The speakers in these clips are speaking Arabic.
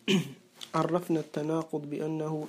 عرفنا التناقض بأنه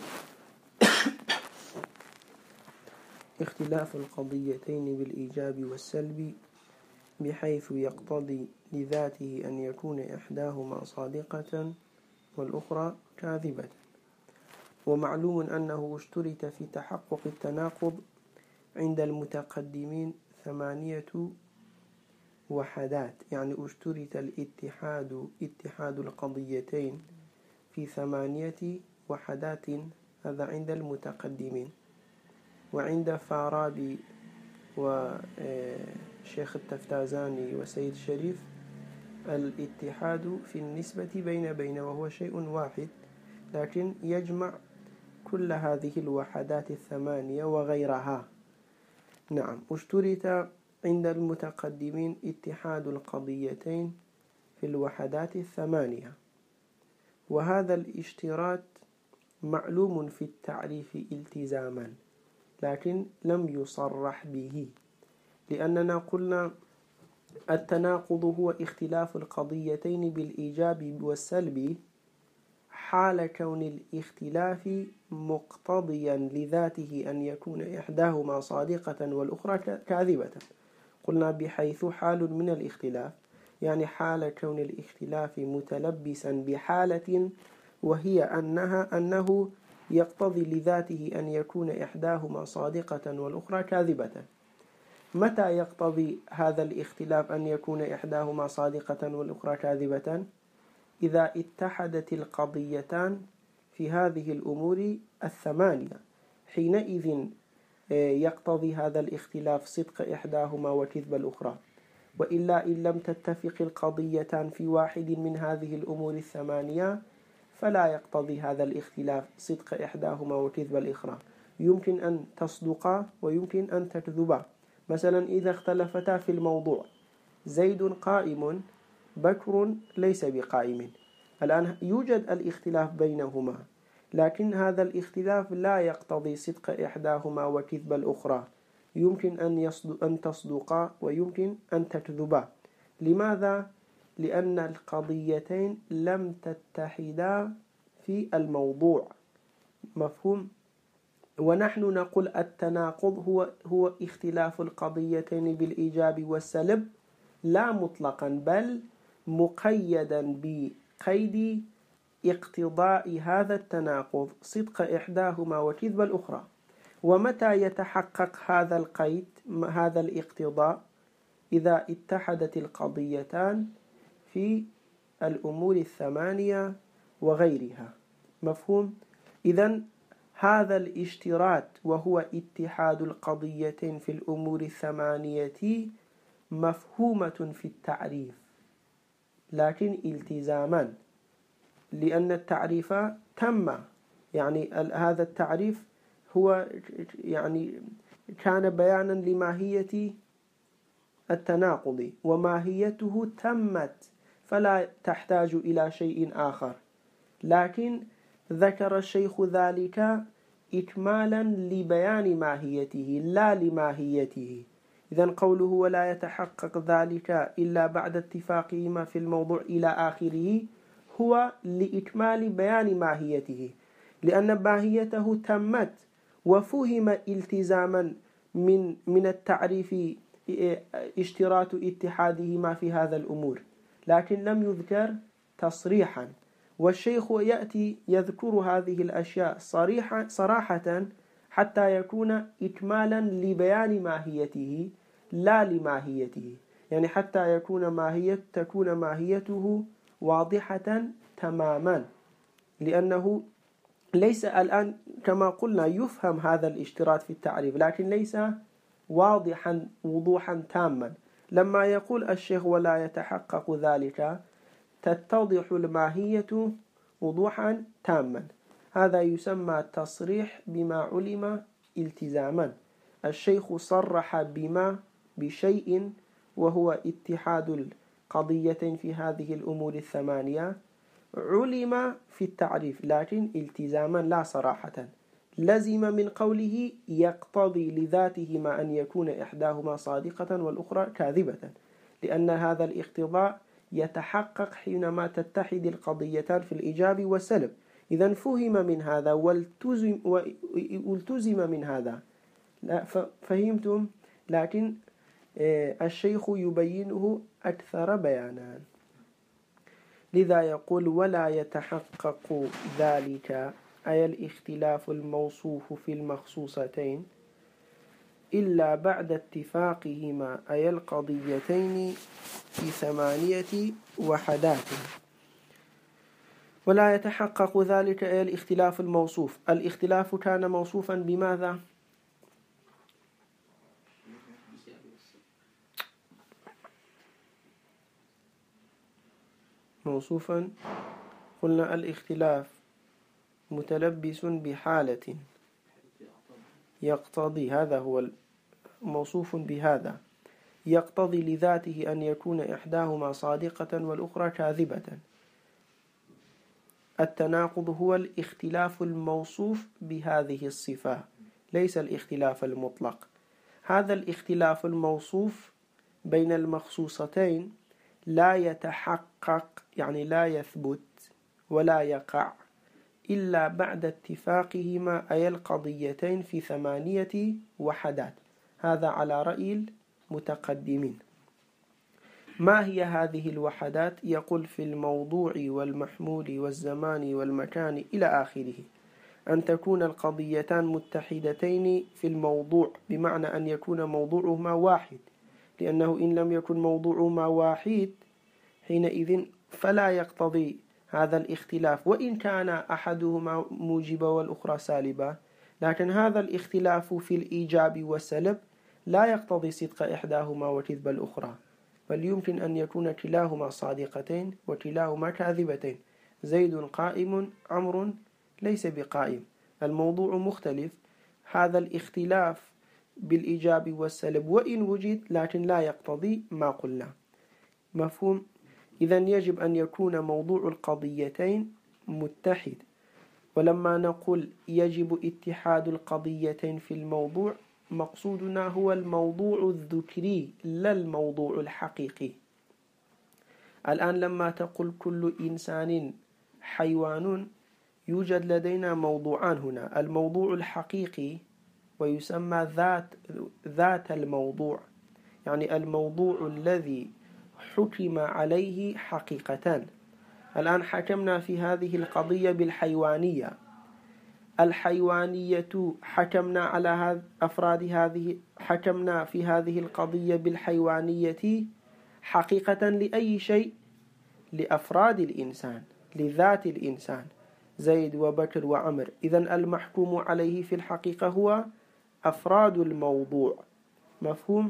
اختلاف القضيتين بالإيجاب والسلب، بحيث يقتضي لذاته أن يكون إحداهما صادقة والأخرى كاذبة. ومعلوم أنه اشترط في تحقق التناقض عند المتقدمين 8 وحدات، يعني اشترط اتحاد القضيتين في 8 وحدات، هذا عند المتقدمين. وعند فارابي وشيخ التفتازاني وسيد الشريف الاتحاد في النسبة بين وهو شيء واحد، لكن يجمع كل هذه الوحدات 8 وغيرها. نعم، اشترط عند المتقدمين اتحاد القضيتين في الوحدات 8، وهذا الاشتراط معلوم في التعريف التزاما، لكن لم يصرح به، لأننا قلنا التناقض هو اختلاف القضيتين بالإيجاب والسلب حال كون الاختلاف مقتضيا لذاته أن يكون إحداهما صادقة والأخرى كاذبة. قلنا بحيث حال من الاختلاف، يعني حال كون الاختلاف متلبسا بحالة، وهي أنه يقتضي لذاته أن يكون إحداهما صادقة والأخرى كاذبة. متى يقتضي هذا الاختلاف أن يكون إحداهما صادقة والأخرى كاذبة؟ إذا اتحدت القضيتان في هذه الأمور 8، حينئذ يقتضي هذا الاختلاف صدق إحداهما وكذب الأخرى. وإلا إن لم تتفق القضيتان في واحد من هذه الأمور 8 فلا يقتضي هذا الاختلاف صدق إحداهما وكذب الأخرى. يمكن أن تصدقا ويمكن أن تكذبا. مثلا إذا اختلفتا في الموضوع، زيد قائم، بكر ليس بقائم، الآن يوجد الاختلاف بينهما، لكن هذا الاختلاف لا يقتضي صدق إحداهما وكذب الأخرى. يمكن أن تصدقا ويمكن أن تكذبا. لماذا؟ لأن القضيتين لم تتحدا في الموضوع. مفهوم؟ ونحن نقول التناقض هو اختلاف القضيتين بالإيجاب والسلب، لا مطلقا، بل مقيدا بقيد اقتضاء هذا التناقض صدق إحداهما وكذب الأخرى. ومتى يتحقق هذا القيد، هذا الاقتضاء؟ إذا اتحدت القضيتان في الأمور 8 وغيرها. مفهوم؟ إذن هذا الاشتراط وهو اتحاد القضيتين في الأمور 8 مفهومة في التعريف، لكن التزاما، لأن التعريف تم، يعني هذا التعريف هو يعني كان بيانا لماهية التناقض، وماهيته تمت فلا تحتاج إلى شيء آخر. لكن ذكر الشيخ ذلك إكمالا لبيان ماهيته لا لماهيته. إذن قوله ولا يتحقق ذلك إلا بعد اتفاقهما في الموضوع إلى آخره هو لإكمال بيان ماهيته، لأن ماهيته تمت وفهم التزاما من التعريف اشتراط اتحادهما في هذا الأمور، لكن لم يذكر تصريحا. والشيخ يأتي يذكر هذه الأشياء صراحة حتى يكون إكمالا لبيان ماهيته لا لماهيته، يعني حتى تكون ماهيته واضحة تماما، لأنه ليس الآن كما قلنا يفهم هذا الاشتراط في التعريف، لكن ليس واضحا وضوحا تاما. لما يقول الشيخ ولا يتحقق ذلك تتضح الماهية وضوحا تاما، هذا يسمى تصريح بما علم التزاما. الشيخ صرح بشيء وهو اتحاد القضيتين في هذه الأمور 8 علم في التعريف، لكن التزاما لا صراحة. لزم من قوله يقتضي لذاتهما أن يكون إحداهما صادقة والأخرى كاذبة، لأن هذا الاقتضاء يتحقق حينما تتحد القضيتان في الإيجاب والسلب. إذن فهم من هذا والتزم من هذا. لا فهمتم؟ لكن الشيخ يبينه أكثر بيانا. لذا يقول ولا يتحقق ذلك أي الاختلاف الموصوف في المخصوصتين إلا بعد اتفاقهما أي القضيتين في 8 وحدات. ولا يتحقق ذلك أي الاختلاف الموصوف. الاختلاف كان موصوفا بماذا؟ موصوفا قلنا الاختلاف متلبس بحالة يقتضي، هذا هو موصوف بهذا، يقتضي لذاته أن يكون إحداهما صادقة والأخرى كاذبة. التناقض هو الاختلاف الموصوف بهذه الصفة، ليس الاختلاف المطلق. هذا الاختلاف الموصوف بين المخصوصتين لا يتحقق، يعني لا يثبت ولا يقع إلا بعد اتفاقهما أي القضيتين في 8 وحدات. هذا على رأي المتقدمين. ما هي هذه الوحدات؟ يقول في الموضوع والمحمول والزمان والمكان إلى آخره. أن تكون القضيتان متحدتين في الموضوع، بمعنى أن يكون موضوعهما واحد، لأنه إن لم يكن موضوعهما واحد حينئذ فلا يقتضي هذا الاختلاف، وإن كان أحدهما موجبا والأخرى سالبا. لكن هذا الاختلاف في الإيجاب والسلب لا يقتضي صدق إحداهما وكذب الأخرى، بل يمكن أن يكون كلاهما صادقتين وكلاهما كاذبتين. زيد قائم، عمرو ليس بقائم. الموضوع مختلف. هذا الاختلاف بالإيجاب والسلب وإن وجد لكن لا يقتضي ما قلنا. مفهوم؟ إذن يجب أن يكون موضوع القضيتين متحد. ولما نقول يجب اتحاد القضيتين في الموضوع، مقصودنا هو الموضوع الذكري لا الموضوع الحقيقي. الآن لما تقول كل إنسان حيوان، يوجد لدينا موضوعان هنا: الموضوع الحقيقي ويسمى ذات الموضوع، يعني الموضوع الذي حكم عليه حقيقتان. الآن حكمنا في هذه القضية بالحيوانية. الحيوانية حكمنا على أفراد هذه، حكمنا في هذه القضية بالحيوانية حقيقة لأي شيء؟ لأفراد الإنسان، لذات الإنسان، زيد وبكر وعمر. إذن المحكوم عليه في الحقيقة هو أفراد الموضوع. مفهوم؟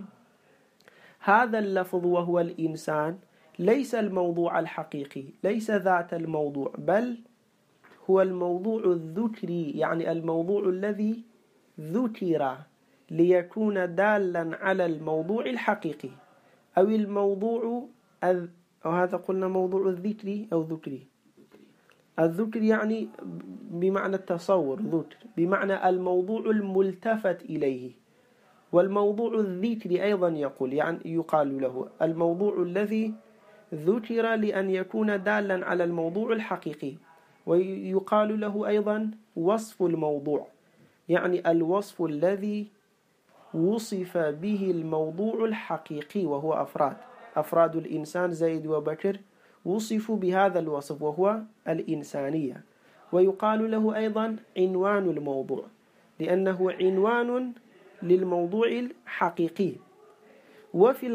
هذا اللفظ وهو الإنسان ليس الموضوع الحقيقي، ليس ذات الموضوع، بل هو الموضوع الذكري، يعني الموضوع الذي ذكر ليكون دالا على الموضوع الحقيقي، أو الموضوع أو هذا قلنا موضوع الذكري أو ذكري. الذكر يعني بمعنى التصور، ذكر بمعنى الموضوع الملتفت إليه. والموضوع الذكري أيضا يقال له الموضوع الذي ذكر لأن يكون دالا على الموضوع الحقيقي. ويقال له أيضا وصف الموضوع، يعني الوصف الذي وصف به الموضوع الحقيقي، وهو أفراد الإنسان زيد وبكر وصفوا بهذا الوصف وهو الإنسانية. ويقال له أيضا عنوان الموضوع، لأنه عنوان للموضوع الحقيقي. وفي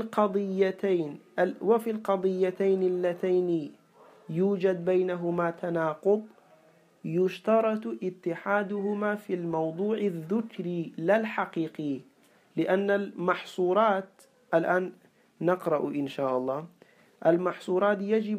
القضيتين اللتين يوجد بينهما تناقض يشترط اتحادهما في الموضوع الذكري لا الحقيقي، لأن المحصورات الآن نقرأ إن شاء الله. المحصورات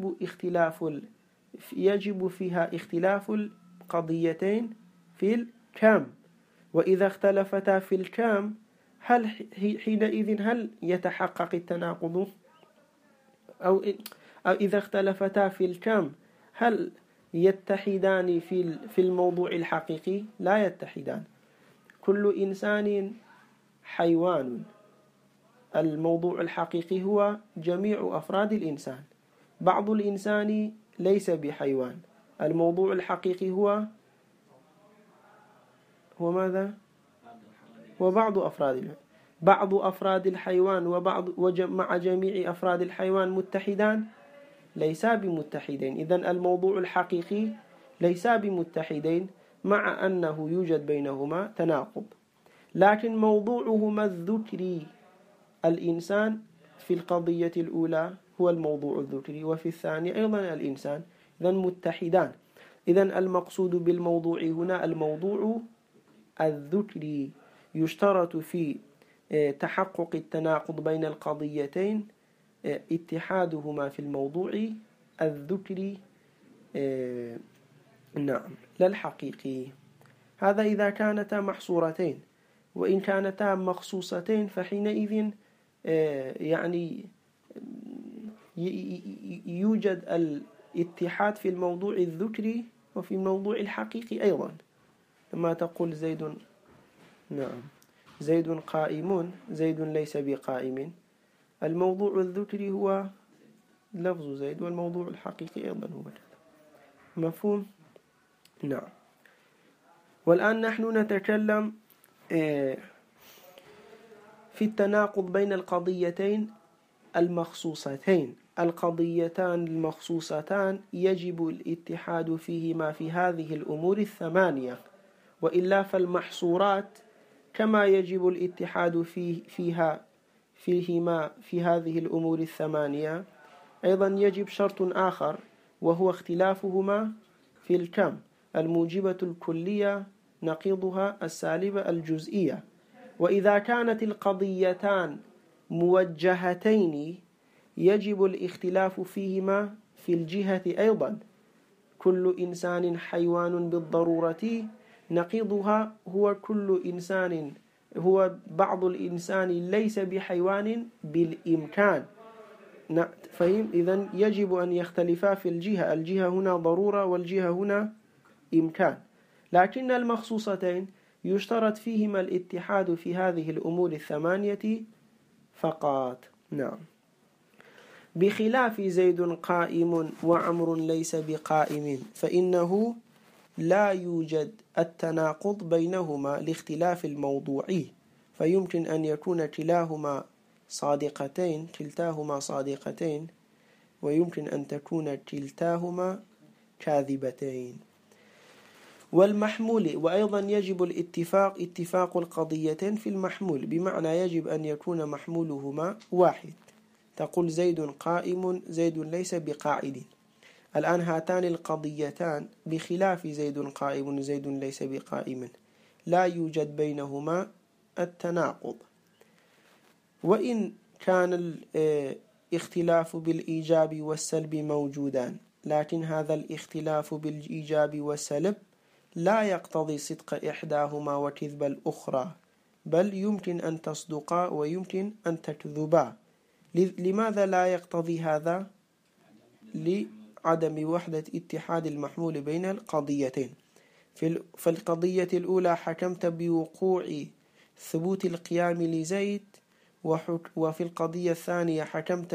يجب فيها اختلاف القضيتين في الكم، وإذا اختلفتا في الكم حينئذ يتحقق التناقض؟ أو إذا اختلفتا في الكم هل يتحدان في الموضوع الحقيقي؟ لا يتحدان. كل إنسان حيوان، الموضوع الحقيقي هو جميع أفراد الإنسان، بعض الإنسان ليس بحيوان. الموضوع الحقيقي هو ماذا؟ وبعض أفراد الحيوان مع جميع أفراد الحيوان متحدان؟ ليسا بمتحدين. إذن الموضوع الحقيقي ليسا بمتحدين، مع أنه يوجد بينهما تناقض. لكن موضوعهما الذكري، الإنسان في القضية الأولى هو الموضوع الذكري، وفي الثانية أيضا الإنسان، إذن متحدان. إذن المقصود بالموضوع هنا الموضوع الذكري. يشترط في تحقق التناقض بين القضيتين اتحادهما في الموضوع الذكري، نعم، لا الحقيقي. هذا إذا كانتا محصورتين. وإن كانتا مخصوصتين فحينئذ يعني يوجد الاتحاد في الموضوع الذكري وفي الموضوع الحقيقي أيضا. لما تقول زيد، نعم، زيد قائم، زيد ليس بقائم، الموضوع الذكري هو لفظ زيد، والموضوع الحقيقي أيضا هو كذا. مفهوم؟ نعم. والآن نحن نتكلم في التناقض بين القضيتين المخصوصتين. القضيتان المخصوصتان يجب الاتحاد فيهما في هذه الأمور الثمانية، وإلا فالمحصورات كما يجب الاتحاد فيهما في هذه الأمور الثمانية، أيضا يجب شرط آخر وهو اختلافهما في الكم. الموجبة الكلية نقيضها السالبة الجزئية. وإذا كانت القضيتان موجهتين يجب الاختلاف فيهما في الجهة أيضا. كل إنسان حيوان بالضرورة، نقيضها هو كل إنسان هو بعض الإنسان ليس بحيوان بالإمكان. فهم؟ إذن يجب أن يختلفا في الجهة هنا ضرورة والجهة هنا إمكان. لكن المخصوصتين يشترط فيهما الاتحاد في هذه الأمور الثمانية فقط. نعم. بخلاف زيد قائم وعمر ليس بقائم، فإنه لا يوجد التناقض بينهما لاختلاف الموضوعي، فيمكن أن يكون كلتاهما صادقتين، ويمكن أن تكون كلتاهما كاذبتين. والمحمول، وأيضا يجب اتفاق القضيتين في المحمول، بمعنى يجب أن يكون محمولهما واحد. تقول زيد قائم، زيد ليس بقاعد. الآن هاتان القضيتان بخلاف زيد قائم زيد ليس بقائم لا يوجد بينهما التناقض. وإن كان الاختلاف بالإيجاب والسلب موجودان، لكن هذا الاختلاف بالإيجاب والسلب لا يقتضي صدق إحداهما وكذب الأخرى، بل يمكن أن تصدقا ويمكن أن تكذبا. لماذا لا يقتضي هذا؟ لعدم وحدة اتحاد المحمول بين القضيتين. في القضية الأولى حكمت بوقوع ثبوت القيام لزيد، وفي القضية الثانية حكمت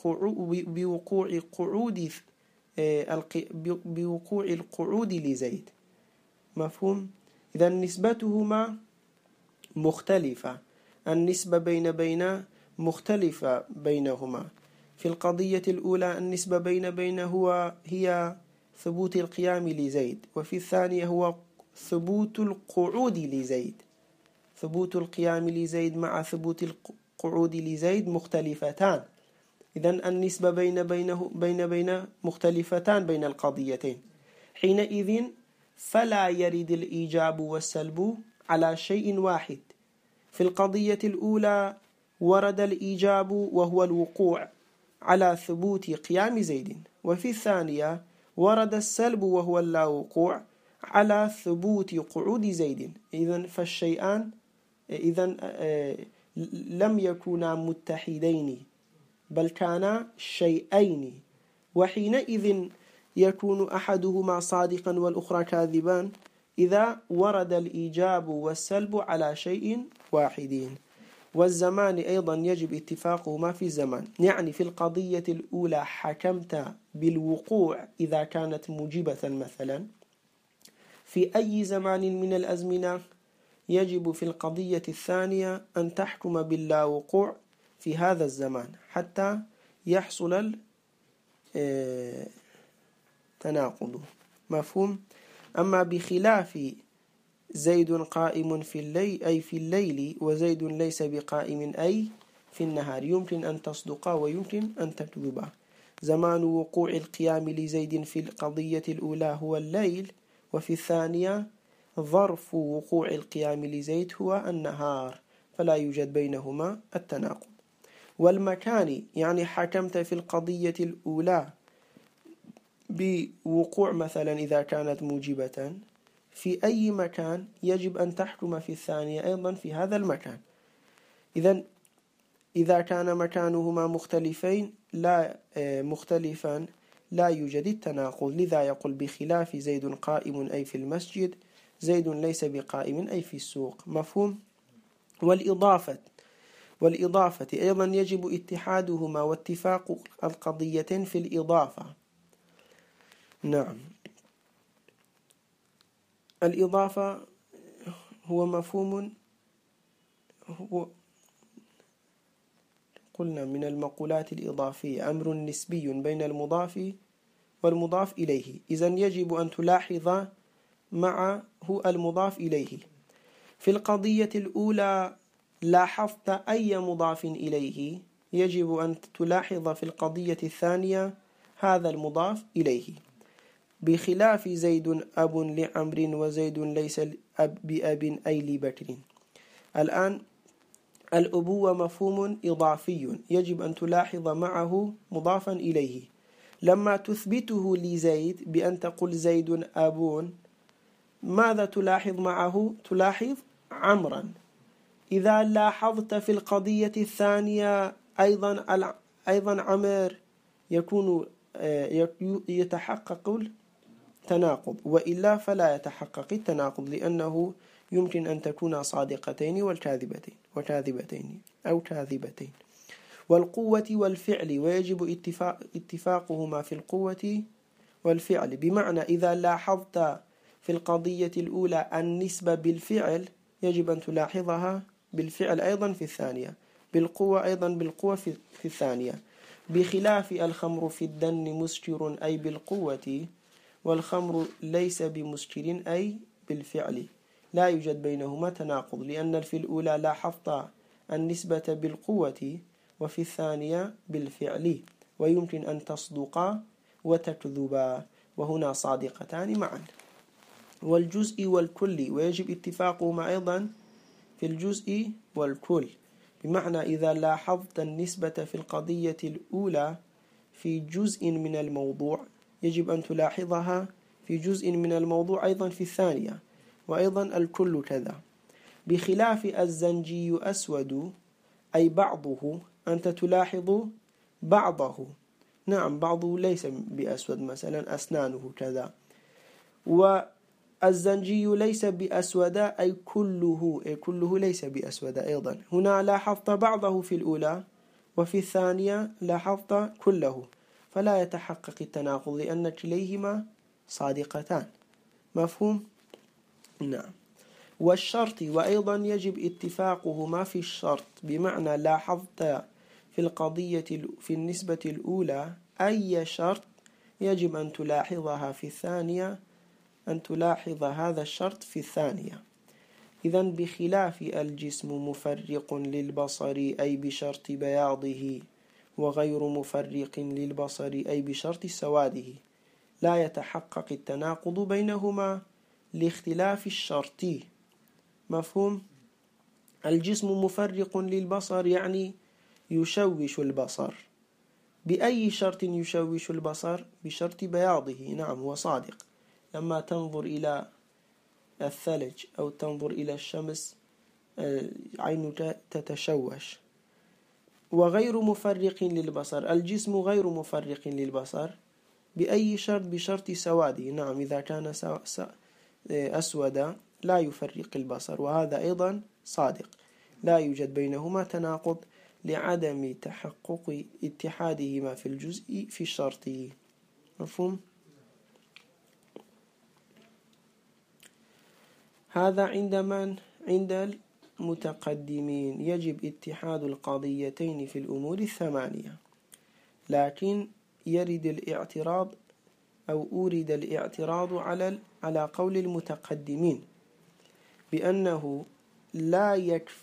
بوقوع القعود لزيد. مفهوم؟ إذا نسبتهما مختلفة، النسبة بين مختلفة بينهما. في القضية الأولى النسبة بين هي ثبوت القيام لزيد، وفي الثانية هو ثبوت القعود لزيد. ثبوت القيام لزيد مع ثبوت القعود لزيد مختلفتان. إذن النسبة بين مختلفتان بين القضيتين. حينئذ فلا يرد الإيجاب والسلب على شيء واحد. في القضية الأولى ورد الإيجاب وهو الوقوع على ثبوت قيام زيد، وفي الثانية ورد السلب وهو اللا وقوع على ثبوت قعود زيد. إذن فالشيئان لم يكونا متحدين، بل كانا شيئين، وحينئذ يكون أحدهما صادقا والأخرى كاذبان إذا ورد الإيجاب والسلب على شيء واحد. والزمان أيضا يجب اتفاقهما في الزمان، يعني في القضية الأولى حكمت بالوقوع إذا كانت موجبة مثلا، في أي زمان من الأزمنة يجب في القضية الثانية أن تحكم باللا وقوع في هذا الزمان حتى يحصل التناقض. مفهوم؟ أما بخلاف زيد قائم في الليل أي في الليل وزيد ليس بقائم أي في النهار، يمكن أن تصدقا ويمكن أن تكذبا. زمان وقوع القيام لزيد في القضية الأولى هو الليل، وفي الثانية ظرف وقوع القيام لزيد هو النهار، فلا يوجد بينهما التناقض. والمكان يعني حكمت في القضية الأولى بوقوع مثلا إذا كانت موجبة في أي مكان يجب أن تحكم في الثانية أيضا في هذا المكان. إذا كان مكانهما مختلفا لا يوجد التناقض. لذا يقول بخلاف زيد قائم أي في المسجد، زيد ليس بقائم أي في السوق. مفهوم؟ والإضافة أيضا يجب اتحادهما واتفاق القضيتين في الإضافة. نعم، الإضافة هو مفهوم قلنا من المقولات الإضافية أمر نسبي بين المضاف والمضاف إليه، إذن يجب أن تلاحظ معه المضاف إليه. في القضية الأولى لاحظت أي مضاف إليه، يجب أن تلاحظ في القضية الثانية هذا المضاف إليه. بخلاف زيد أب لعمر وزيد ليس بأب أي لبكر. الآن الأبوة مفهوم إضافي يجب أن تلاحظ معه مضافا إليه. لما تثبته لزيد بأن تقول زيد أب، ماذا تلاحظ معه؟ تلاحظ عمرا. إذا لاحظت في القضية الثانية أيضا عمر يكون يتحقق التناقض، وإلا فلا يتحقق التناقض، لأنه يمكن أن تكون صادقتين وكاذبتين أو كاذبتين. والقوة والفعل ويجب اتفاقهما في القوة والفعل، بمعنى إذا لاحظت في القضية الأولى النسبة بالفعل يجب أن تلاحظها بالفعل أيضا في الثانية، بالقوة أيضا بالقوة في الثانية. بخلاف الخمر في الدن مسكر أي بالقوة، والخمر ليس بمسكر أي بالفعل، لا يوجد بينهما تناقض، لأن في الأولى لاحظت النسبة بالقوة وفي الثانية بالفعل، ويمكن أن تصدقا وتكذبا، وهنا صادقتان معا. والجزء والكل ويجب اتفاقهما أيضا في الجزء والكل، بمعنى إذا لاحظت النسبة في القضية الأولى في جزء من الموضوع يجب أن تلاحظها في جزء من الموضوع أيضا في الثانية، وأيضا الكل كذا. بخلاف الزنجي أسود أي بعضه، أنت تلاحظ بعضه. نعم، بعضه ليس بأسود، مثلا أسنانه كذا. والزنجي ليس بأسود أي كله ليس بأسود أيضا. هنا لاحظت بعضه في الأولى وفي الثانية لاحظت كله، فلا يتحقق التناقض لأن كليهما صادقتان. مفهوم؟ نعم. والشرط وأيضا يجب اتفاقهما في الشرط، بمعنى لاحظت في القضية في النسبة الأولى أي شرط يجب أن تلاحظها في الثانية، أن تلاحظ هذا الشرط في الثانية. إذن بخلاف الجسم مفرق للبصر أي بشرط بياضه، وغير مفرق للبصر أي بشرط سواده، لا يتحقق التناقض بينهما لاختلاف الشرط. مفهوم؟ الجسم مفرق للبصر يعني يشوش البصر. بأي شرط يشوش البصر؟ بشرط بياضه. نعم، هو صادق. لما تنظر إلى الثلج أو تنظر إلى الشمس عينك تتشوش. وغير مفرق للبصر، الجسم غير مفرق للبصر بأي شرط؟ بشرط سواده. نعم، إذا كان أسود لا يفرق البصر، وهذا أيضا صادق. لا يوجد بينهما تناقض لعدم تحقق اتحادهما في الجزء في الشرط. مفهوم؟ هذا عند من؟ عند المتقدمين يجب اتحاد القضيتين في الأمور الثمانية، لكن يرد الاعتراض أو أورد الاعتراض على قول المتقدمين بأنه لا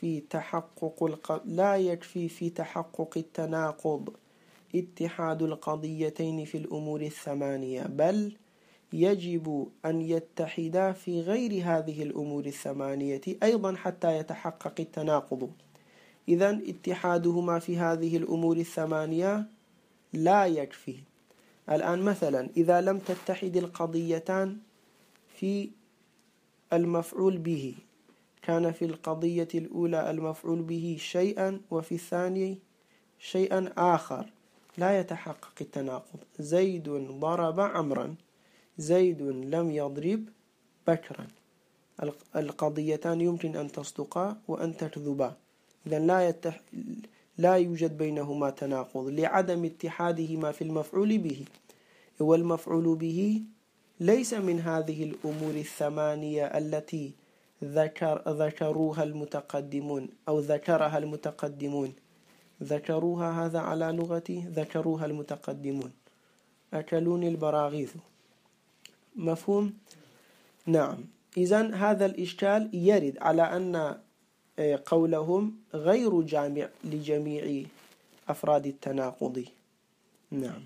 يكفي في تحقق التناقض اتحاد القضيتين في الأمور الثمانية، بل يجب أن يتحدا في غير هذه الأمور الثمانية أيضا حتى يتحقق التناقض. إذن اتحادهما في هذه الأمور الثمانية لا يكفي. الآن مثلا إذا لم تتحد القضيتان في المفعول به، كان في القضية الأولى المفعول به شيئا وفي الثاني شيئا آخر، لا يتحقق التناقض. زيد ضرب عمرا، زيد لم يضرب بكرا. القضيتان يمكن أن تصدقا وأن تكذبا، إذن لا يوجد بينهما تناقض لعدم اتحادهما في المفعول به. والمفعول به ليس من هذه الأمور الثمانية التي ذكروها المتقدمون أو ذكرها المتقدمون. ذكروها، هذا على لغتي ذكروها المتقدمون، أكلوني البراغيث. مفهوم؟ نعم. إذن هذا الإشكال يرد على أن قولهم غير جامع لجميع أفراد التناقض. نعم.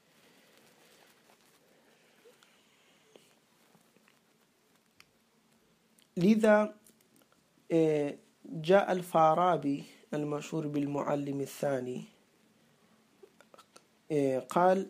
لذا جاء الفارابي المشهور بالمعلم الثاني قال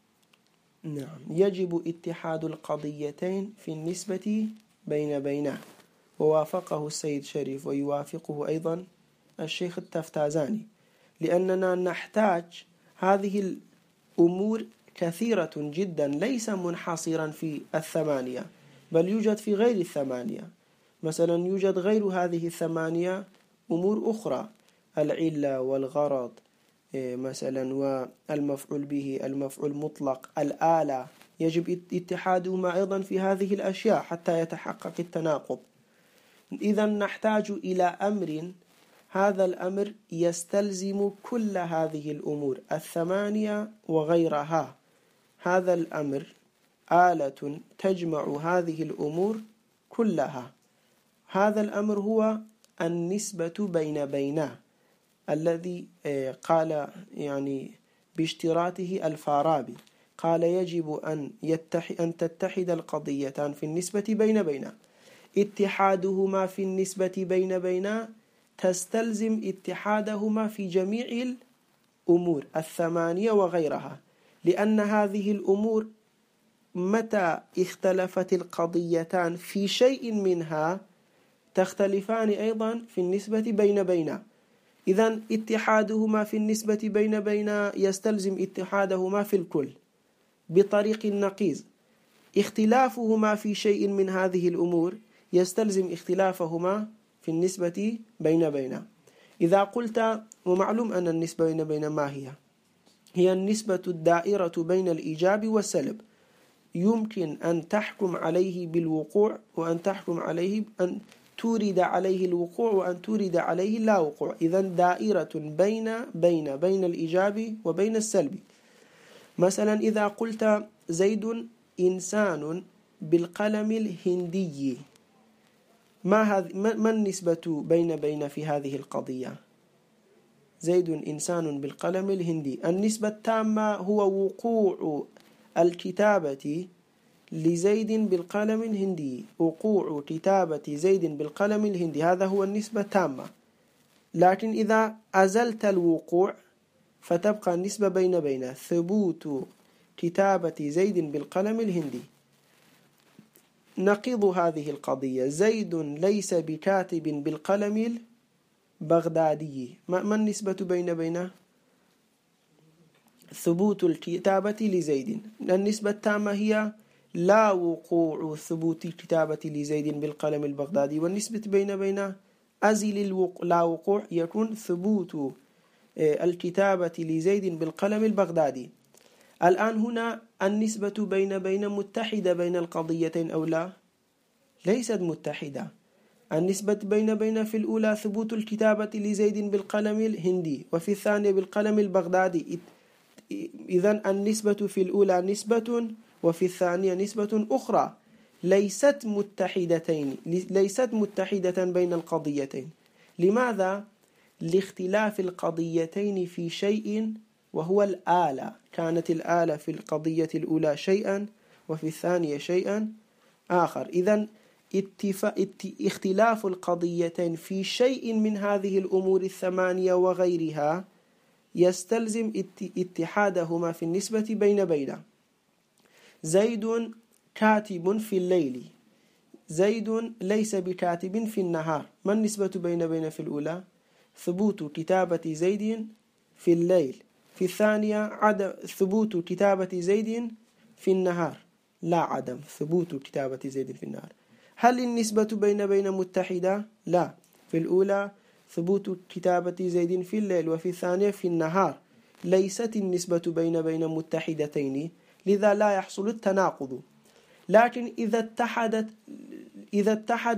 نعم يجب اتحاد القضيتين في النسبة بينه، ووافقه السيد شريف ويوافقه أيضا الشيخ التفتازاني، لأننا نحتاج هذه الأمور كثيرة جدا، ليس منحصرا في الثمانية بل يوجد في غير الثمانية. مثلا يوجد غير هذه الثمانية أمور أخرى، العلة والغرض مثلا، والمفعول به، المفعول مطلق، الآلة، يجب اتحادهما أيضا في هذه الأشياء حتى يتحقق التناقض. إذا نحتاج إلى أمر، هذا الأمر يستلزم كل هذه الأمور الثمانية وغيرها. هذا الأمر آلة تجمع هذه الأمور كلها. هذا الأمر هو النسبة بينه الذي قال يعني باشتراطه الفارابي، قال يجب أن تتحد القضيتان في النسبة بينه. اتحادهما في النسبة بينه تستلزم اتحادهما في جميع الأمور الثمانية وغيرها، لأن هذه الأمور متى اختلفت القضيتان في شيء منها تختلفان أيضا في النسبة بينه. إذن اتحادهما في النسبة بينه يستلزم اتحادهما في الكل بطريق نقيض. اختلافهما في شيء من هذه الأمور يستلزم اختلافهما في النسبة بينه. إذا قلت، ومعلوم أن النسبة بين ما هي النسبة الدائرة بين الإيجاب والسلب، يمكن أن تحكم عليه بالوقوع وأن تحكم عليه أن تورد عليه الوقوع وأن تورد عليه لا وقوع. إذن دائرة بين الإيجاب وبين السلب. مثلا إذا قلت زيد إنسان بالقلم الهندي، ما النسبة بين في هذه القضية؟ زيد إنسان بالقلم الهندي، النسبة التامة هو وقوع الكتابة لزيد بالقلم الهندي، وقوع كتابة زيد بالقلم الهندي، هذا هو النسبة التامة. لكن إذا أزلت الوقوع فتبقى النسبة بين ثبوت كتابة زيد بالقلم الهندي. نقيض هذه القضية، زيد ليس بكاتب بالقلم البغدادي، ما النسبة بينه؟ ثبوت الكتابة لزيد. النسبة التامة هي لا وقوع ثبوت الكتابة لزيد بالقلم البغدادي، والنسبة بين أزل لا وقوع يكون ثبوت الكتابة لزيد بالقلم البغدادي. الآن هنا النسبة بين متحدة بين القضيتين أو لا؟ ليست متحدة. النسبة بين في الأولى ثبوت الكتابة لزيد بالقلم الهندي وفي الثانية بالقلم البغدادي. إذن النسبة في الأولى نسبة وفي الثانية نسبة أخرى، ليست متحدة بين القضيتين. لماذا؟ لاختلاف القضيتين في شيء وهو الآلة. كانت الآلة في القضية الأولى شيئا وفي الثانية شيئا آخر. إذن اختلاف القضيتين في شيء من هذه الأمور الثمانية وغيرها يستلزم اتحادهما في النسبة بين. زيد كاتب في الليل، زيد ليس بكاتب في النهار. ما النسبة بين في الأولى؟ ثبوت كتابة زيد في الليل. في الثانية عدم ثبوت كتابة زيد في النهار، لا عدم ثبوت كتابة زيد في النهار. هل النسبة بين متحدة؟ لا. في الأولى ثبوت كتابة زيد في الليل وفي الثانية في النهار. ليست النسبة بين متحدتين، لذا لا يحصل التناقض. لكن إذا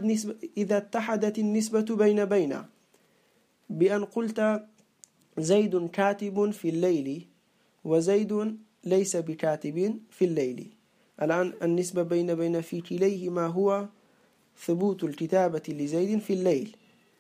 اتحدت النسبة بين بأن قلت زيد كاتب في الليل وزيد ليس بكاتب في الليل، الآن النسبة بين في كليهما هو ثبوت الكتابة لزيد في الليل.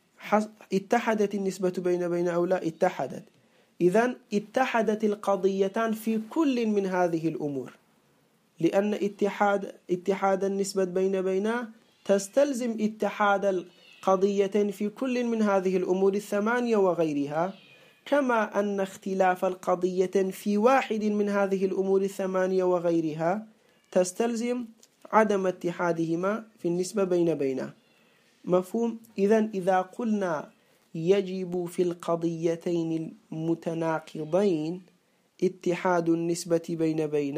اتحدت النسبة بين أو لا؟ اتحدت. إذن اتحدت القضيتان في كل من هذه الأمور، لأن اتحاد النسبة بين تستلزم اتحاد القضيتين في كل من هذه الأمور الثمانية وغيرها، كما أن اختلاف القضية في واحد من هذه الأمور الثمانية وغيرها تستلزم عدم اتحادهما في النسبة بين. مفهوم؟ إذن إذا قلنا يجب في القضيتين المتناقضين اتحاد النسبة بين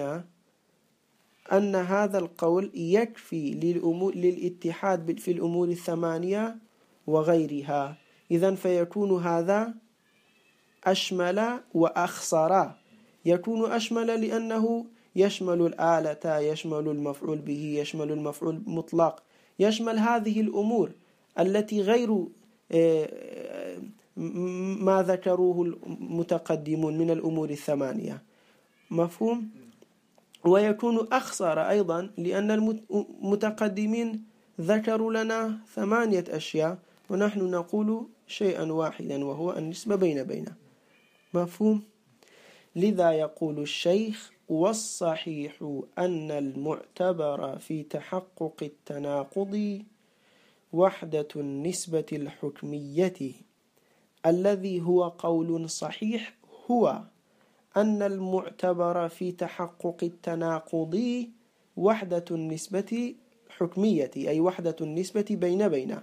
أن هذا القول يكفي للاتحاد في الأمور الثمانية وغيرها. إذن فيكون هذا أشمل وأخصر. يكون أشمل لأنه يشمل الآلة، يشمل المفعول به، يشمل المفعول مطلق، يشمل هذه الأمور التي غير ما ذكروه المتقدمون من الأمور الثمانية. مفهوم؟ ويكون أخصر أيضا لأن المتقدمين ذكروا لنا 8 أشياء ونحن نقول شيئا واحدا وهو النسبة بين. مفهوم؟ لذا يقول الشيخ: والصحيح أن المعتبر في تحقق التناقض وحدة النسبة الحكمية. الذي هو قول صحيح هو أن المعتبر في تحقق التناقض وحدة النسبة حكمية، أي وحدة النسبة بين.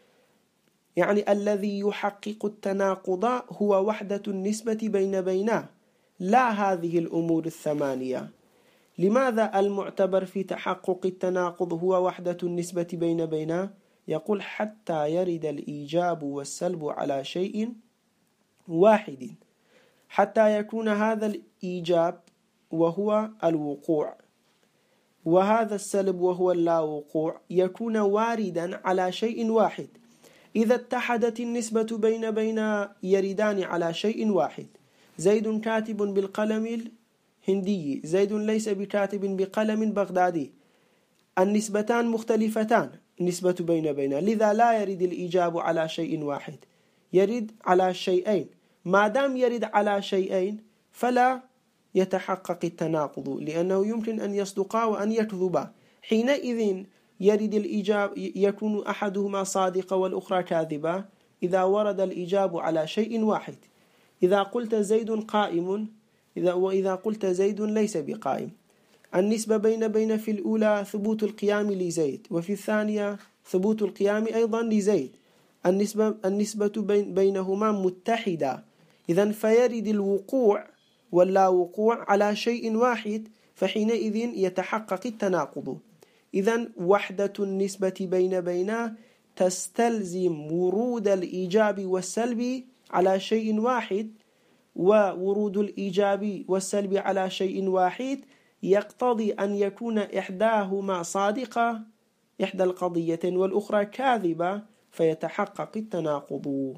يعني الذي يحقق التناقض هو وحدة النسبة بين، لا هذه الأمور الثمانية. لماذا المعتبر في تحقق التناقض هو وحدة النسبة بين؟ يقول: حتى يرد الإيجاب والسلب على شيء واحد، حتى يكون هذا الإيجاب وهو الوقوع وهذا السلب وهو اللا وقوع يكون واردا على شيء واحد. إذا اتحدت النسبة بين يردان على شيء واحد. زيد كاتب بالقلم الهندي، زيد ليس بكاتب بقلم بغدادي، النسبتان مختلفتان، نسبة بين، لذا لا يرد الإيجاب على شيء واحد، يرد على شيئين. ما دام يرد على شيئين فلا يتحقق التناقض، لأنه يمكن أن يصدقا وأن يكذبا. حينئذ يرد الإيجاب، يكون أحدهما صادقا والأخرى كاذبا إذا ورد الإيجاب على شيء واحد. إذا قلت زيد قائم وإذا قلت زيد ليس بقائم. النسبة بين في الأولى ثبوت القيام لزيد، وفي الثانية ثبوت القيام أيضا لزيد. النسبة بينهما متحدة. إذن فيرد الوقوع واللا وقوع على شيء واحد، فحينئذ يتحقق التناقض. إذن وحدة النسبة بين تستلزم ورود الإيجاب والسلب على شيء واحد، وورود الإيجاب والسلب على شيء واحد يقتضي أن يكون إحداهما صادقة، إحدى القضيتين، والأخرى كاذبة، فيتحقق التناقض.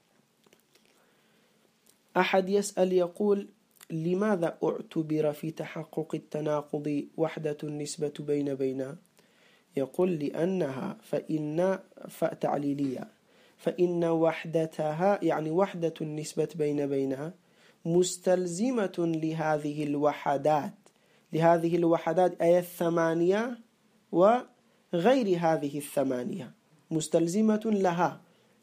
أحد يسأل يقول: لماذا اعتبر في تحقق التناقض وحدة النسبة بين؟ يقول: لأنها تعليلية، فإن وحدتها يعني وحدة النسبة بينها مستلزمة لهذه الوحدات أي الثمانية وغير هذه الثمانية، مستلزمة لها.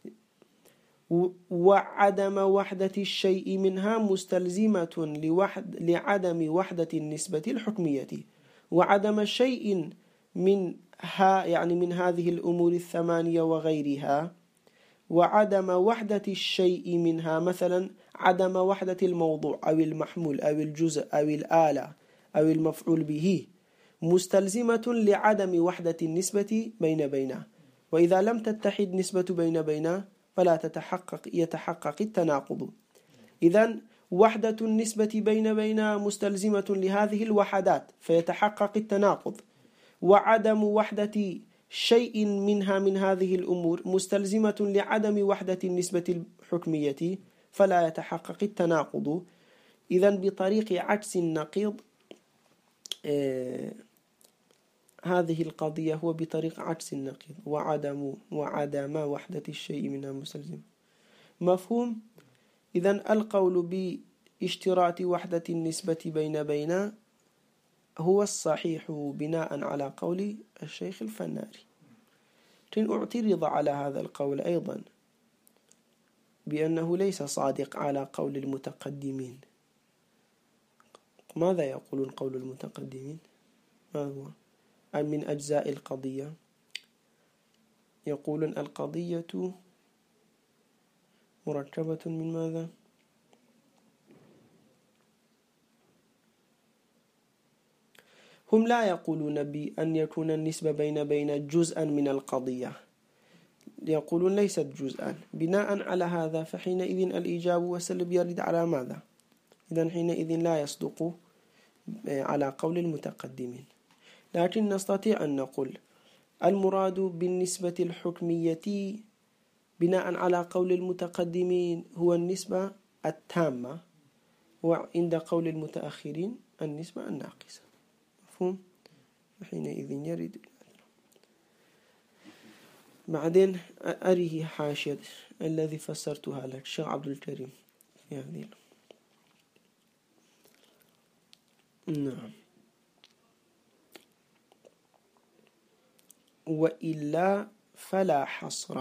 وعدم وحدة الشيء منها مستلزمة لعدم وحدة النسبة الحكمية، وعدم شيء منها يعني من هذه الأمور الثمانية وغيرها، وعدم وحدة الشيء منها مثلا عدم وحدة الموضوع أو المحمول أو الجزء أو الآلة أو المفعول به، مستلزمة لعدم وحدة النسبة بينها. وإذا لم تتحد نسبة بين فلا يتحقق التناقض. إذن وحدة النسبة بين مستلزمة لهذه الوحدات فيتحقق التناقض، وعدم وحدة شيء منها من هذه الأمور مستلزمة لعدم وحدة النسبة الحكمية فلا يتحقق التناقض. إذن بطريق عكس النقيض هذه القضية هو بطريق عكس النقيض، وعدم وحدة الشيء منها مستلزم. مفهوم؟ إذن القول باشتراط وحدة النسبة بين هو الصحيح بناء على قول الشيخ الفناري. اعترض على هذا القول أيضا بأنه ليس صادق على قول المتقدمين. ماذا يقولون قول المتقدمين؟ ما هو من أجزاء القضية؟ يقولون القضية مركبة من ماذا؟ هم لا يقولون بأن يكون النسبة بين جزءا من القضية، يقولون ليست جزءا. بناء على هذا فحينئذ الإيجاب والسلب يرد على ماذا؟ إذن حينئذ لا يصدق على قول المتقدمين. لكن نستطيع أن نقول المراد بالنسبة الحكمية بناء على قول المتقدمين هو النسبة التامة، وعند قول المتأخرين النسبة الناقصة. مفهوم؟ حينئذ يرد. بعدين أريه حاشية الذي فسرتها لك الشيخ عبد الكريم في هذه. نعم. وإلا فلا حصر.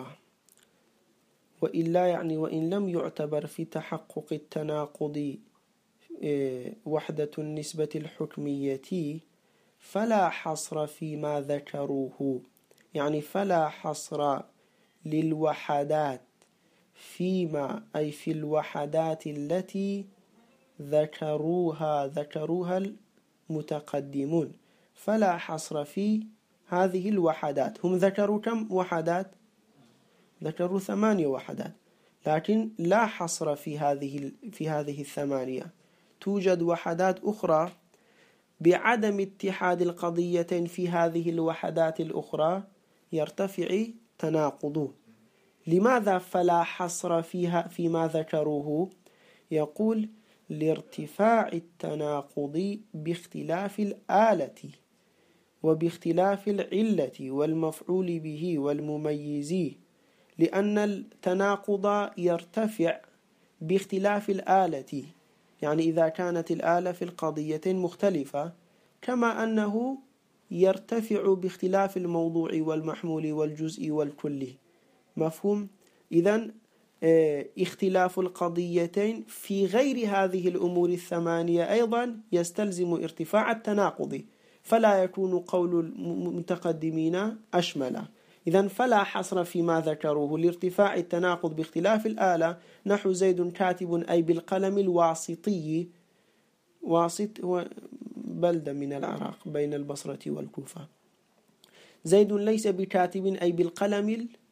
وإلا يعني وإن لم يعتبر في تحقق التناقض وحدة النسبة الحكمية فلا حصر فيما ذكروه، يعني فلا حصر للوحدات فيما أي في الوحدات التي ذكروها المتقدمون. فلا حصر في هذه الوحدات. هم ذكروا كم وحدات؟ ذكروا 8 وحدات، لكن لا حصر في هذه 8. توجد وحدات أخرى بعدم اتحاد القضيتين في هذه الوحدات الأخرى يرتفع تناقضه. لماذا فلا حصر فيما ذكروه؟ يقول: لارتفاع التناقض باختلاف الآلة وباختلاف العلة والمفعول به والمميز، لأن التناقض يرتفع باختلاف الآلة، يعني إذا كانت الآلة في القضيتين مختلفة، كما أنه يرتفع باختلاف الموضوع والمحمول والجزء والكل. مفهوم؟ إذن اختلاف القضيتين في غير هذه الأمور 8 أيضا يستلزم ارتفاع التناقض، فلا يكون قول المتقدمين أشمل. إذن فلا حصر فيما ذكروه لارتفاع التناقض باختلاف الآلة، نحو زيد كاتب أي بالقلم الواسطي. واسط هو بلدة من العراق بين البصرة والكوفة. زيد ليس بكاتب أي بالقلم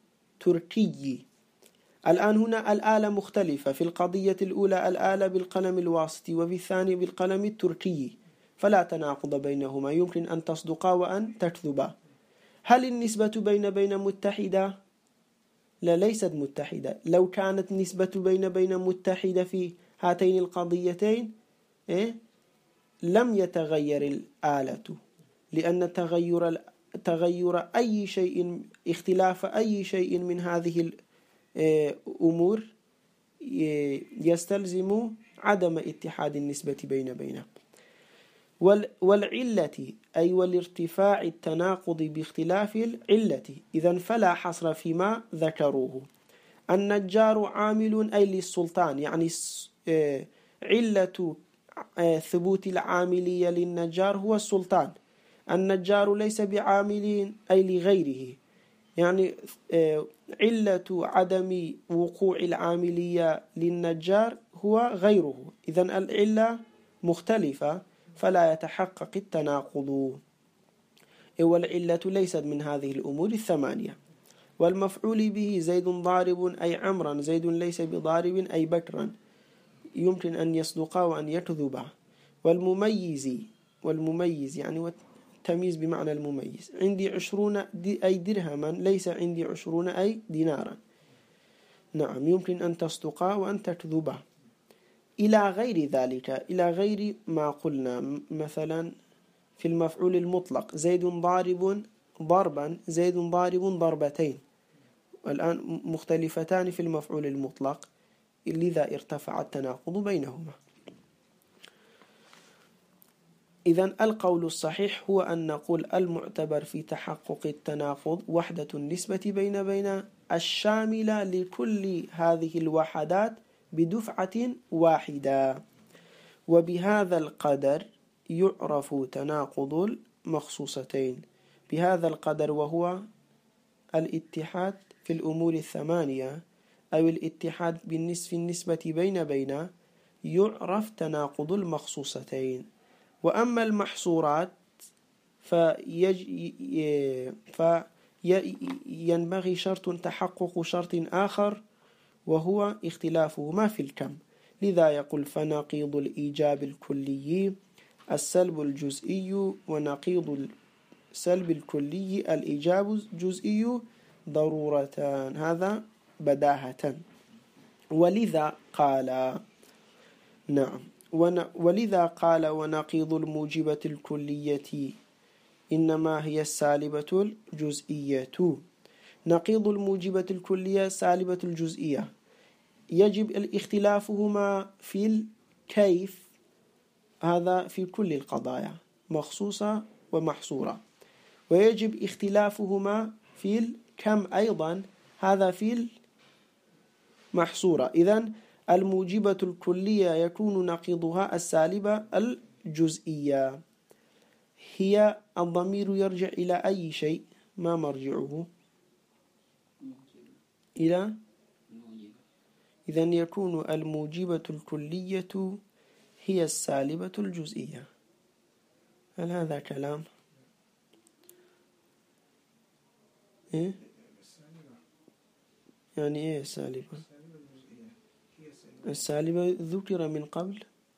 التركي. الآن هنا الآلة مختلفة، في القضية الأولى الآلة بالقلم الواسطي وفي الثاني بالقلم التركي، فلا تناقض بينهما، يمكن أن تصدقا وأن تكذبا. هل النسبة بين متحدة؟ لا، ليست متحدة. لو كانت نسبة بين متحدة في هاتين القضيتين لم يتغير الآلة، لأن تغير أي شيء، اختلاف أي شيء من هذه الأمور يستلزم عدم اتحاد النسبة بينه. والعلة أي والارتفاع التناقض باختلاف العلة، إذن فلا حصر فيما ذكروه. النجار عامل أي للسلطان، يعني علة ثبوت العاملية للنجار هو السلطان. النجار ليس بعامل أي لغيره، يعني علة عدم وقوع العاملية للنجار هو غيره، إذن العلة مختلفة فلا يتحقق التناقض. والعلة ليست من هذه الأمور الثمانية. والمفعول به زيد ضارب أي عمرا، زيد ليس بضارب أي بكرا، يمكن أن يصدق وأن يكذب. والمميز يعني التمييز بمعنى المميز، عندي 20 أي درهما، ليس عندي 20 أي دينارا. نعم، يمكن أن تصدق وأن تكذب. إلى غير ذلك، إلى غير ما قلنا، مثلا في المفعول المطلق زيد ضارب ضربا، زيد ضارب ضربتين، الآن مختلفتان في المفعول المطلق، لذا ارتفع التناقض بينهما. إذن القول الصحيح هو أن نقول المعتبر في تحقق التناقض وحدة النسبة بين الشاملة لكل هذه الوحدات بدفعة واحدة. وبهذا القدر يعرف تناقض المخصوصتين، بهذا القدر وهو الاتحاد في الأمور الثمانية أو الاتحاد النسبة بين يعرف تناقض المخصوصتين. وأما المحصورات فينبغي تحقق شرط آخر وهو اختلافهما في الكم. لذا يقول فنقيض الإيجاب الكلي السلب الجزئي، ونقيض السلب الكلي الإيجاب الجزئي ضرورتان، هذا بداهة. ولذا قال ونقيض الموجبة الكلية إنما هي السالبة الجزئية. نقيض الموجبة الكلية سالبة الجزئية، يجب اختلافهما في الكيف، هذا في كل القضايا مخصوصة ومحصورة، ويجب اختلافهما في الكم أيضا، هذا في المحصورة. إذن الموجبة الكلية يكون نقيضها السالبة الجزئية. هي الضمير يرجع إلى أي شيء؟ ما مرجعه؟ إلى إذن يكون الموجبة الكلية هي السالبة الجزئية. هل هذا كلام؟ إيه؟ يعني إيه السالبة؟ السالبة ذكر من قبل.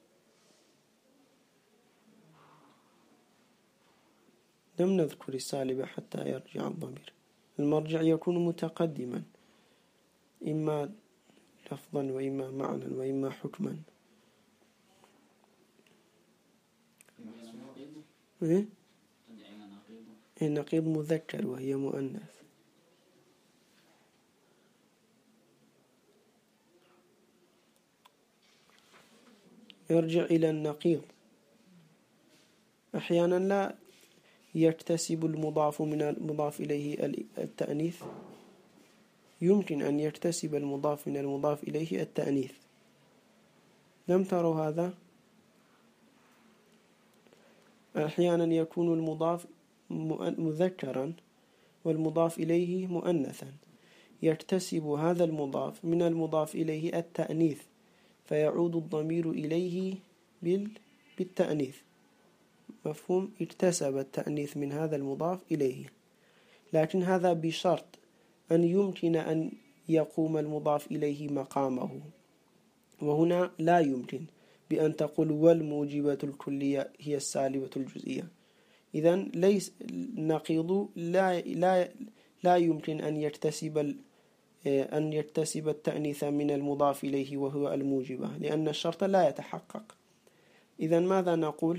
لم نذكر السالبة حتى يرجع الضمير. المرجع يكون متقدما، إما لفظا وإما معنى وإما حكما. إيه؟ نقيض مذكر وهي مؤنث. يرجع إلى النقيض. أحيانا لا يكتسب المضاف من المضاف إليه التأنيث، يمكن أن يكتسب المضاف من المضاف إليه التأنيث. لم تروا هذا؟ أحيانا يكون المضاف مذكرا والمضاف إليه مؤنثا، يكتسب هذا المضاف من المضاف إليه التأنيث، فيعود الضمير إليه بالتأنيث. مفهوم؟ اكتسب التأنيث من هذا المضاف إليه، لكن هذا بشرط أن يمكن أن يقوم المضاف إليه مقامه، وهنا لا يمكن بأن تقول والموجبة الكلية هي السالبة الجزئية. إذن ليس النقيض لا يمكن أن يكتسب التأنيث من المضاف إليه وهو الموجبة، لأن الشرط لا يتحقق. إذن ماذا نقول؟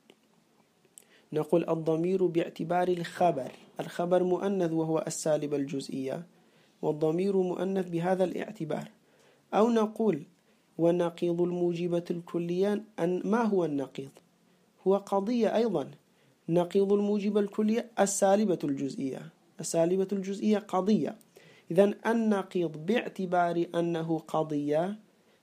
نقول الضمير باعتبار الخبر مؤنث وهو السالبة الجزئية، والضمير مؤنث بهذا الاعتبار. أو نقول ونقيض الموجبة الكلية ما هو النقيض؟ هو قضية أيضا. نقيض الموجبة الكلية السالبة الجزئية قضية. إذن النقيض باعتبار أنه قضية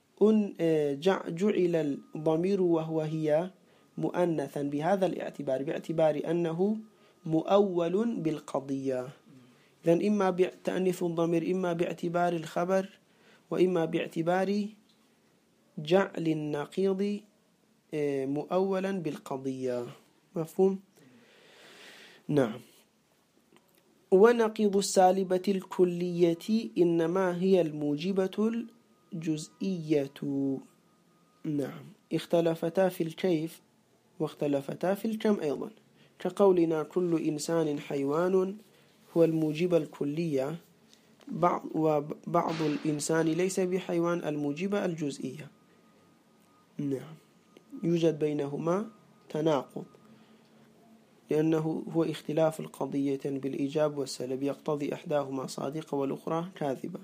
جعل الضمير وهو هي مؤنثا بهذا الاعتبار، باعتبار أنه مؤول بالقضية. إذن إما بتأنيث الضمير إما باعتبار الخبر، وإما باعتبار جعل النقيض مؤولا بالقضية. مفهوم؟ نعم. ونقيض السالبة الكلية إنما هي الموجبة الجزئية. نعم. اختلفتا في الكيف واختلفتا في الكم أيضا، كقولنا كل إنسان حيوان هو الموجبة الكلية، وبعض الإنسان ليس بحيوان الموجبة الجزئية. نعم. يوجد بينهما تناقض، لأنه هو اختلاف القضية بالإيجاب والسلب، يقتضي إحداهما صادقة والأخرى كاذبة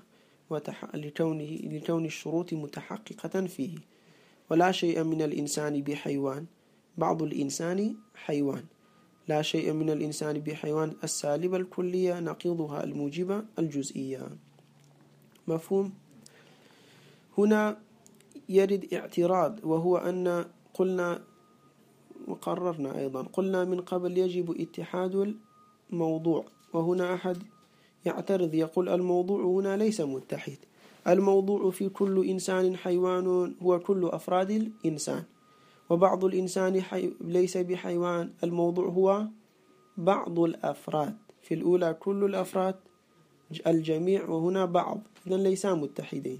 لكون الشروط متحققة فيه. ولا شيء من الإنسان بحيوان، بعض الإنسان حيوان. لا شيء من الإنسان بحيوان السالبة الكلية نقيضها الموجبة الجزئية. مفهوم؟ هنا يرد اعتراض، وهو أن قلنا وقررنا أيضا من قبل يجب اتحاد الموضوع، وهنا أحد يعترض يقول الموضوع هنا ليس متحد. الموضوع في كل إنسان حيوان هو كل أفراد الإنسان، وبعض الإنسان ليس بحيوان، الموضوع هو بعض الأفراد. في الأولى كل الأفراد الجميع، وهنا بعض، إذن ليسا متحدين.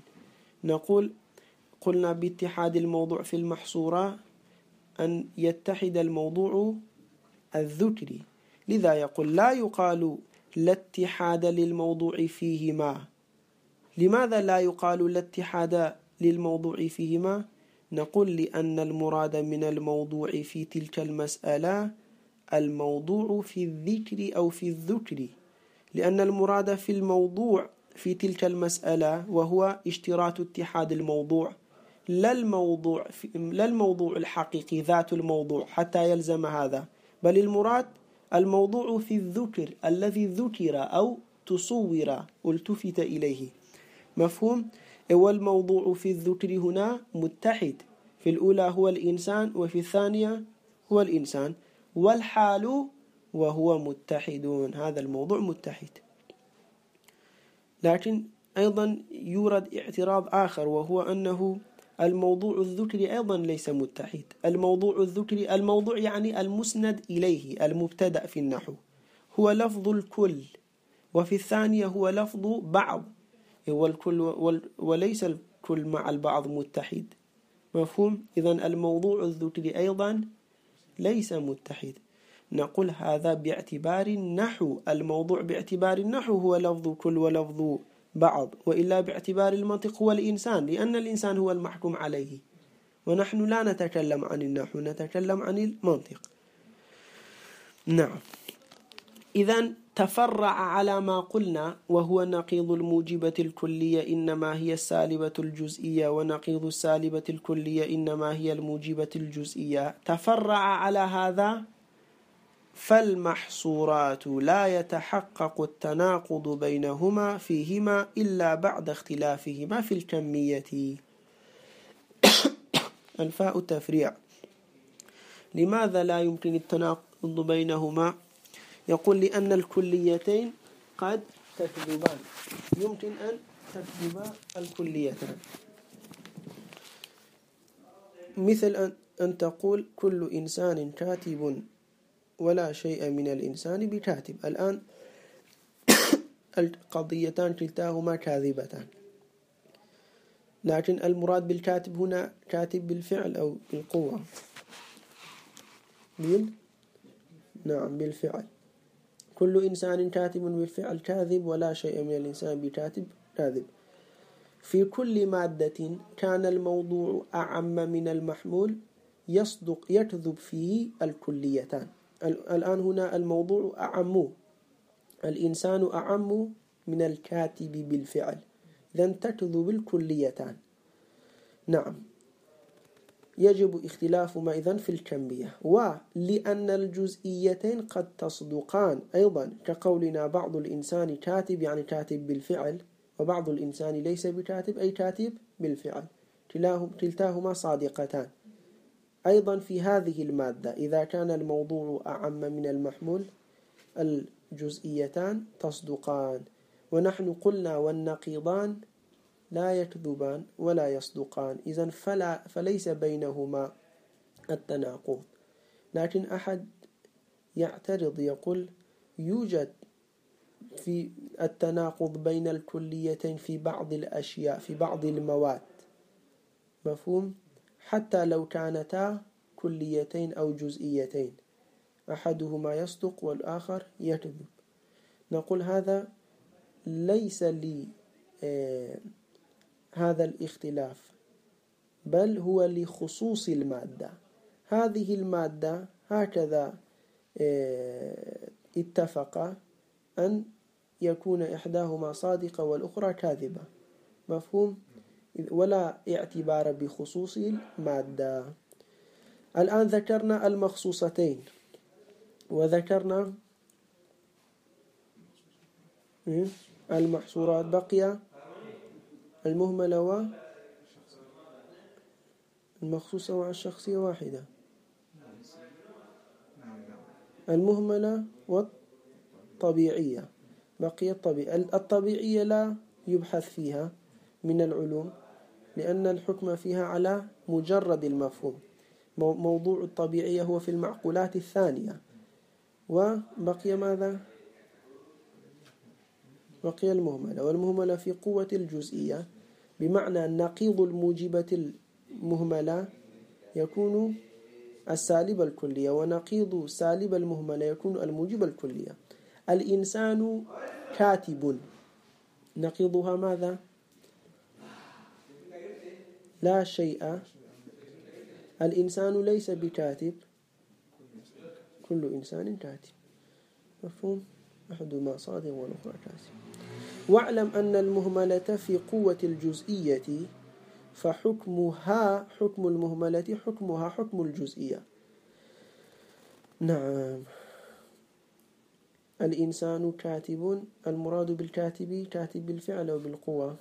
قلنا باتحاد الموضوع في المحصورة أن يتحد الموضوع الذكري، لذا يقول لا يقال لا اتحاد للموضوع فيهما. لماذا لا يقال لا اتحاد للموضوع فيهما؟ نقول لأن المراد من الموضوع في تلك المسألة الموضوع في الذكر أو في الذكر، لأن المراد في الموضوع في تلك المسألة وهو اشتراط اتحاد الموضوع، لا الموضوع الحقيقي ذات الموضوع حتى يلزم هذا، بل المراد الموضوع في الذكر الذي ذكر أو تصور التفت إليه. مفهوم؟ والموضوع في الذكر هنا متحد، في الأولى هو الإنسان وفي الثانية هو الإنسان، والحال وهو متحدون، هذا الموضوع متحد. لكن أيضا يورد اعتراض آخر، وهو أنه الموضوع الذكري أيضا ليس متحد. الموضوع الذكري، الموضوع يعني المسند إليه، المبتدأ في النحو، هو لفظ الكل، وفي الثانية هو لفظ بعض، والكل وليس الكل مع البعض متحد. مفهوم؟ إذن الموضوع الذكري أيضا ليس متحد. نقول هذا باعتبار النحو، الموضوع باعتبار النحو هو لفظ كل ولفظ بعض، وإلا باعتبار المنطق هو الإنسان، لأن الإنسان هو المحكوم عليه، ونحن لا نتكلم عن النحو، نتكلم عن المنطق. نعم. إذن تفرع على ما قلنا، وهو نقيض الموجبة الكلية إنما هي السالبة الجزئية، ونقيض السالبة الكلية إنما هي الموجبة الجزئية. تفرع على هذا، فالمحصورات لا يتحقق التناقض بينهما فيهما إلا بعد اختلافهما في الكمية. الفاء تفريع. لماذا لا يمكن التناقض بينهما؟ يقول لأن الكليتين قد تكذبان، يمكن أن تكذب الكليتان، مثل أن تقول كل إنسان كاتب ولا شيء من الإنسان بكاتب. الآن القضيتان كلتاهما كاذبتان. لكن المراد بالكاتب هنا كاتب بالفعل أو بالقوة؟ نعم بالفعل. كل إنسان كاتب بالفعل كاذب، ولا شيء من الإنسان بكاتب كاذب. في كل مادة كان الموضوع أعم من المحمول يكذب فيه الكليتان. الآن هنا الموضوع أعم، الإنسان أعم من الكاتب بالفعل، إذن تكذب الكليتان. نعم، يجب اختلاف ما إذن في الكمية. ولأن الجزئيتين قد تصدقان أيضا، كقولنا بعض الإنسان كاتب يعني كاتب بالفعل، وبعض الإنسان ليس بكاتب أي كاتب بالفعل، كلتاهما صادقتان. أيضا في هذه المادة إذا كان الموضوع أعم من المحمول الجزئيتان تصدقان. ونحن قلنا والنقيضان لا يكذبان ولا يصدقان، إذن فليس بينهما التناقض. لكن أحد يعترض يقول يوجد في التناقض بين الكليتين في بعض الأشياء، في بعض المواد، مفهوم؟ حتى لو كانتا كليتين أو جزئيتين، أحدهما يصدق والآخر يكذب. نقول هذا ليس لي هذا الاختلاف، بل هو لخصوص المادة. هذه المادة هكذا اتفق أن يكون إحداهما صادقة والأخرى كاذبة، مفهوم؟ ولا اعتبار بخصوص المادة. الآن ذكرنا المخصوصتين وذكرنا المحصورات، بقي المهملة والمخصوصة والشخصية واحدة. المهملة والطبيعية، بقي الطبيعية لا يبحث فيها من العلوم، لأن الحكم فيها على مجرد المفهوم. موضوع الطبيعية هو في المعقولات الثانية. وبقي ماذا؟ بقي المهملة، والمهملة في قوة الجزئية، بمعنى نقيض الموجبة المهملة يكون السالب الكلية، ونقيض سالب المهملة يكون الموجب الكلية. الإنسان كاتب، نقيضها ماذا؟ لا شيء. الإنسان ليس بكاتب، كل إنسان كاتب، مفهوم؟ أحدهما صادق والأخرى كاذب. واعلم أن المهملة في قوة الجزئية فحكمها حكم المهملة، حكمها حكم الجزئية. نعم، الإنسان كاتب، المراد بالكاتب كاتب بالفعل أو بالقوة؟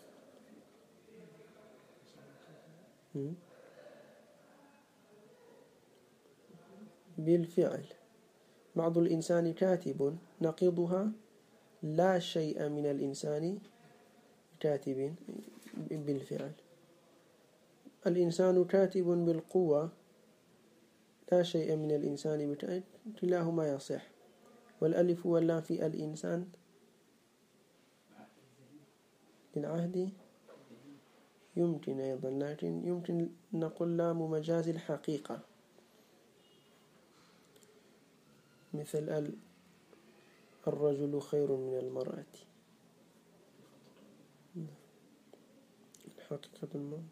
بالفعل. بعض الإنسان كاتب، نقيضها لا شيء من الإنسان كاتب بالفعل. الإنسان كاتب بالقوة، لا شيء من الإنسان بكاتب، كلاهما يصح. والألف واللام في الإنسان للعهد يمكن أيضا، لكن يمكن نقول لام مجاز الحقيقة، مثل الرجل خير من المرأة، حقيقة الموت.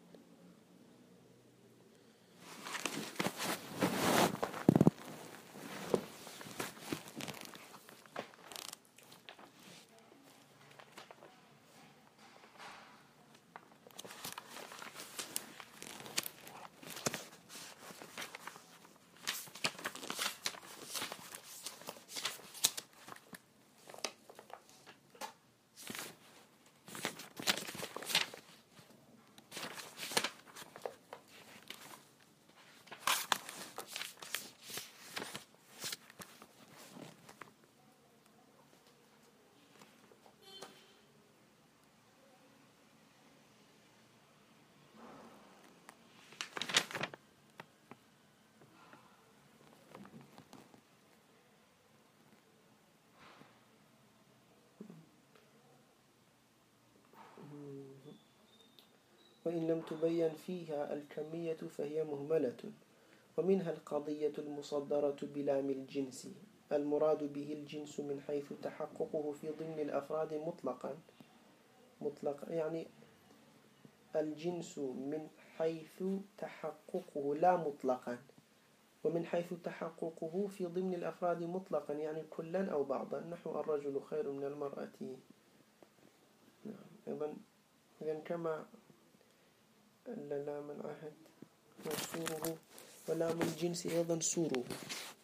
وإن لم تبين فيها الكمية فهي مهملة. ومنها القضية المصدرة بلام الجنس، المراد به الجنس من حيث تحققه في ضمن الأفراد مطلقا يعني الجنس من حيث تحققه لا مطلقا، ومن حيث تحققه في ضمن الأفراد مطلقا يعني كلا أو بعضا، نحو الرجل خير من المرأة. إذن كما لام العهد وسوره ولام الجنس أيضا سوره.